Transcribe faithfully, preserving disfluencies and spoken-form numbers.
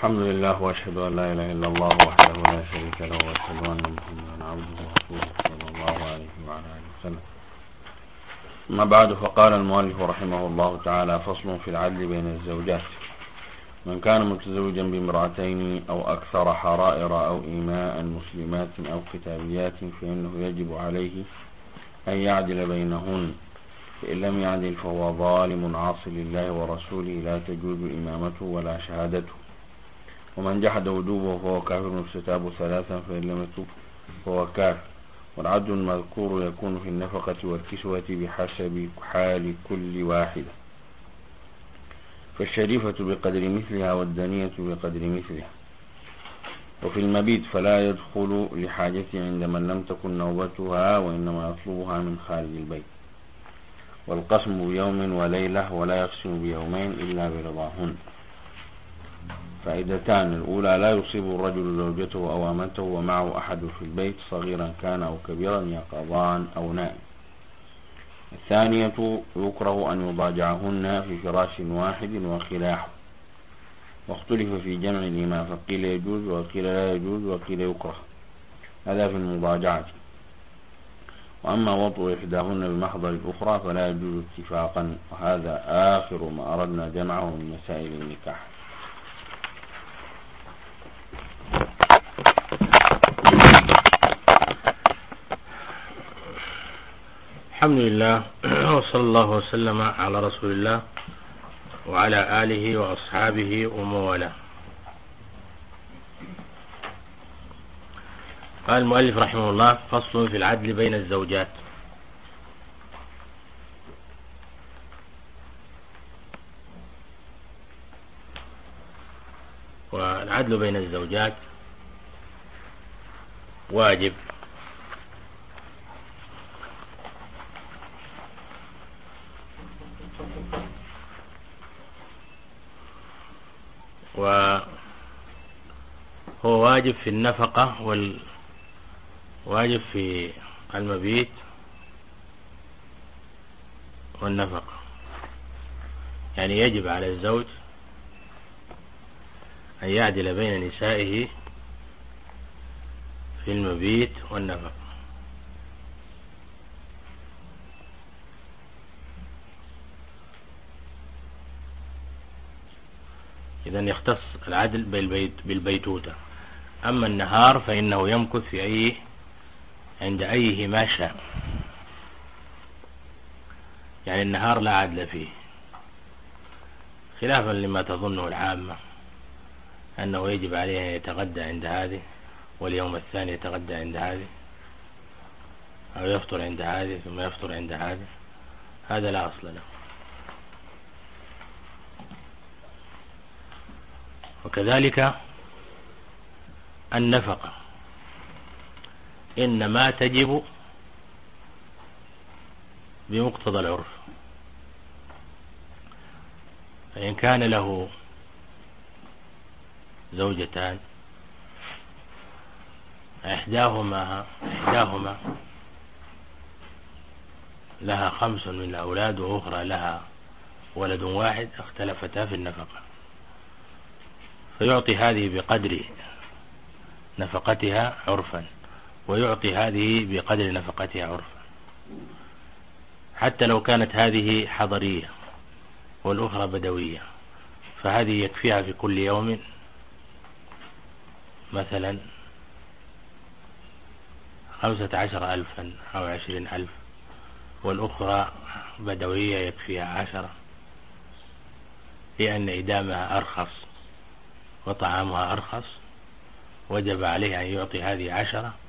الحمد لله وأشهد أن لا إله إلا الله وحده لا شريك له وأشهد أن محمدا عبده ورسوله صلى الله عليه وعلى آله وسلم. ما بعد، فقال المؤلف رحمه الله تعالى: فصل في العدل بين الزوجات. من كان متزوجا بامرأتين أو أكثر حرائر أو إيماء مسلمات أو كتابيات فإنه يجب عليه أن يعدل بينهن، فإن لم يعدل فهو ظالم عاص لله ورسوله لا تجوز إمامته ولا شهادته. ومن جحد وجوبه فهو كافر يستتاب ثلاثا فإن لم يتوب فهو كافر. والعدل المذكور يكون في النفقة والكسوة بحسب حال كل واحدة، فالشريفة بقدر مثلها والدنية بقدر مثلها. وفي المبيت فلا يدخل لحاجة عند من لم تكن نوبتها وإنما يطلبها من خارج البيت. والقسم بيوم وليلة ولا يقسم بيومين إلا برضاهن. فائدتان: الأولى لا يصيب الرجل زوجته أو أمته ومعه أحد في البيت صغيرا كان أو كبيرا يقظان أو نائم. الثانية: يكره أن يضاجعهن في فراش واحد وخلاح، واختلف في جمع الإماء فقيل يجوز وقيل لا يجوز وقيل يكره، هذا في المضاجعة. وأما وطء إحداهن بمحضر الأخرى فلا يجوز اتفاقا، وهذا آخر ما أردنا جمعه من مسائل النكاح. الحمد لله وصلى الله وسلم على رسول الله وعلى آله وأصحابه وموالاه. قال المؤلف رحمه الله: فصل في العدل بين الزوجات. والعدل بين الزوجات واجب، وهو واجب في النفقة والواجب في المبيت والنفقة. يعني يجب على الزوج أن يعدل بين نسائه في المبيت والنفقة. إذن يختص العدل بالبيت بالبيتوتة. أما النهار فإنه يمكث في أي عند أيه ما شاء. يعني النهار لا عدل فيه، خلافا لما تظنه العامة أنه يجب عليه أن يتغدى عند هذه واليوم الثاني يتغدى عند هذه، أو يفطر عند هذه ثم يفطر عند هذه. هذا لا أصل له. وكذلك النفقة إنما تجب بمقتضى العرف. فإن كان له زوجتان إحداهما إحداهما لها خمس من الأولاد وأخرى لها ولد واحد، اختلفتا في النفقة، فيعطي هذه بقدر نفقتها عرفا ويعطي هذه بقدر نفقتها عرفا، حتى لو كانت هذه حضرية والأخرى بدوية، فهذه يكفيها في كل يوم مثلا خمسة عشر ألفا أو عشرين ألف، والأخرى بدوية يكفيها عشرة، لأن إدامها أرخص وطعامها أرخص، وجب عليه أن يعطي هذه عشرة